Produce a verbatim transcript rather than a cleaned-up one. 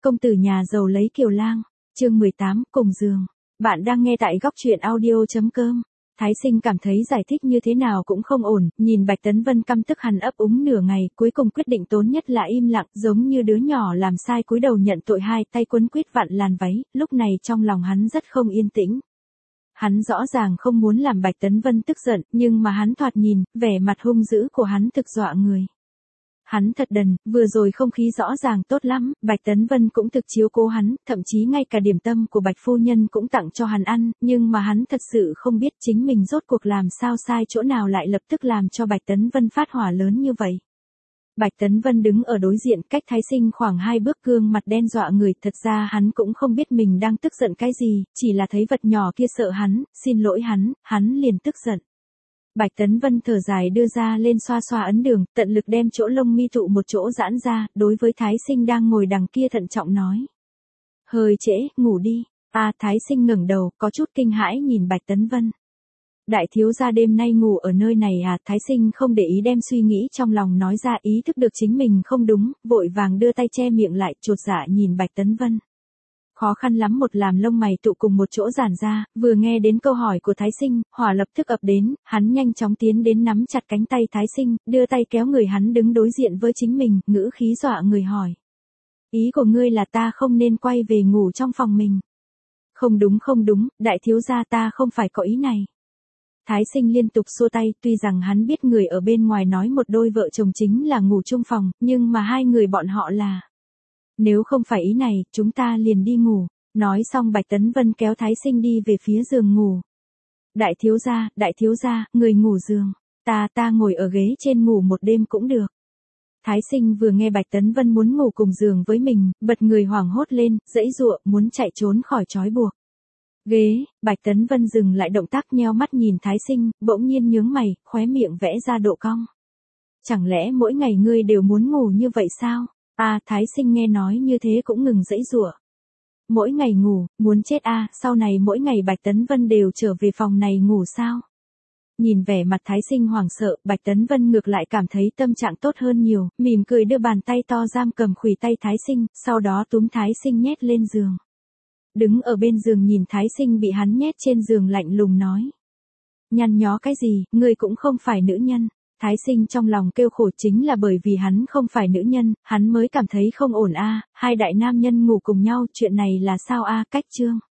công tử nhà giàu lấy kiều lang, chương mười tám, cùng giường. Bạn đang nghe tại góc truyện audio.com. Thái Sinh cảm thấy giải thích như thế nào cũng không ổn, nhìn Bạch Tấn Vân căm tức hắn ấp úng nửa ngày, cuối cùng quyết định tốn nhất là im lặng, giống như đứa nhỏ làm sai cúi đầu nhận tội, hai tay quấn quýt vặn làn váy, lúc này trong lòng hắn rất không yên tĩnh. Hắn rõ ràng không muốn làm Bạch Tấn Vân tức giận, nhưng mà hắn thoạt nhìn, vẻ mặt hung dữ của hắn thực dọa người. Hắn thật đần, vừa rồi không khí rõ ràng tốt lắm, Bạch Tấn Vân cũng thực chiếu cố hắn, thậm chí ngay cả điểm tâm của Bạch Phu Nhân cũng tặng cho hắn ăn, nhưng mà hắn thật sự không biết chính mình rốt cuộc làm sao sai chỗ nào lại lập tức làm cho Bạch Tấn Vân phát hỏa lớn như vậy. Bạch Tấn Vân đứng ở đối diện cách Thái Sinh khoảng hai bước, gương mặt đen dọa người, thật ra hắn cũng không biết mình đang tức giận cái gì, chỉ là thấy vật nhỏ kia sợ hắn, xin lỗi hắn, hắn liền tức giận. Bạch Tấn Vân thở dài đưa ra lên xoa xoa ấn đường, tận lực đem chỗ lông mi tụ một chỗ giãn ra, đối với Thái Sinh đang ngồi đằng kia thận trọng nói. Hơi trễ, ngủ đi. À, Thái Sinh ngẩng đầu, có chút kinh hãi nhìn Bạch Tấn Vân. Đại thiếu gia đêm nay ngủ ở nơi này à? Thái Sinh không để ý đem suy nghĩ trong lòng nói ra, ý thức được chính mình không đúng, vội vàng đưa tay che miệng lại, chột dạ nhìn Bạch Tấn Vân. Khó khăn lắm một làm lông mày tụ cùng một chỗ giãn ra, vừa nghe đến câu hỏi của Thái Sinh, hỏa lập tức ập đến, hắn nhanh chóng tiến đến nắm chặt cánh tay Thái Sinh, đưa tay kéo người hắn đứng đối diện với chính mình, ngữ khí dọa người hỏi. Ý của ngươi là ta không nên quay về ngủ trong phòng mình? Không đúng không đúng, đại thiếu gia, ta không phải có ý này. Thái Sinh liên tục xua tay, tuy rằng hắn biết người ở bên ngoài nói một đôi vợ chồng chính là ngủ chung phòng, nhưng mà hai người bọn họ là... Nếu không phải ý này, chúng ta liền đi ngủ. Nói xong Bạch Tấn Vân kéo Thái Sinh đi về phía giường ngủ. Đại thiếu gia, đại thiếu gia, người ngủ giường. Ta, ta ngồi ở ghế trên ngủ một đêm cũng được. Thái Sinh vừa nghe Bạch Tấn Vân muốn ngủ cùng giường với mình, bật người hoảng hốt lên, giãy giụa, muốn chạy trốn khỏi trói buộc. Ghế, Bạch Tấn Vân dừng lại động tác, nheo mắt nhìn Thái Sinh, bỗng nhiên nhướng mày, khóe miệng vẽ ra độ cong. Chẳng lẽ mỗi ngày ngươi đều muốn ngủ như vậy sao? À, Thái Sinh nghe nói như thế cũng ngừng giãy giụa. Mỗi ngày ngủ, muốn chết à, sau này mỗi ngày Bạch Tấn Vân đều trở về phòng này ngủ sao? Nhìn vẻ mặt Thái Sinh hoảng sợ, Bạch Tấn Vân ngược lại cảm thấy tâm trạng tốt hơn nhiều, mỉm cười đưa bàn tay to giam cầm khuỷu tay Thái Sinh, sau đó túm Thái Sinh nhét lên giường. Đứng ở bên giường nhìn Thái Sinh bị hắn nhét trên giường lạnh lùng nói. Nhăn nhó cái gì, ngươi cũng không phải nữ nhân. Thái Sinh trong lòng kêu khổ, chính là bởi vì hắn không phải nữ nhân, hắn mới cảm thấy không ổn a. Hai đại nam nhân ngủ cùng nhau, chuyện này là sao a? Cách chương.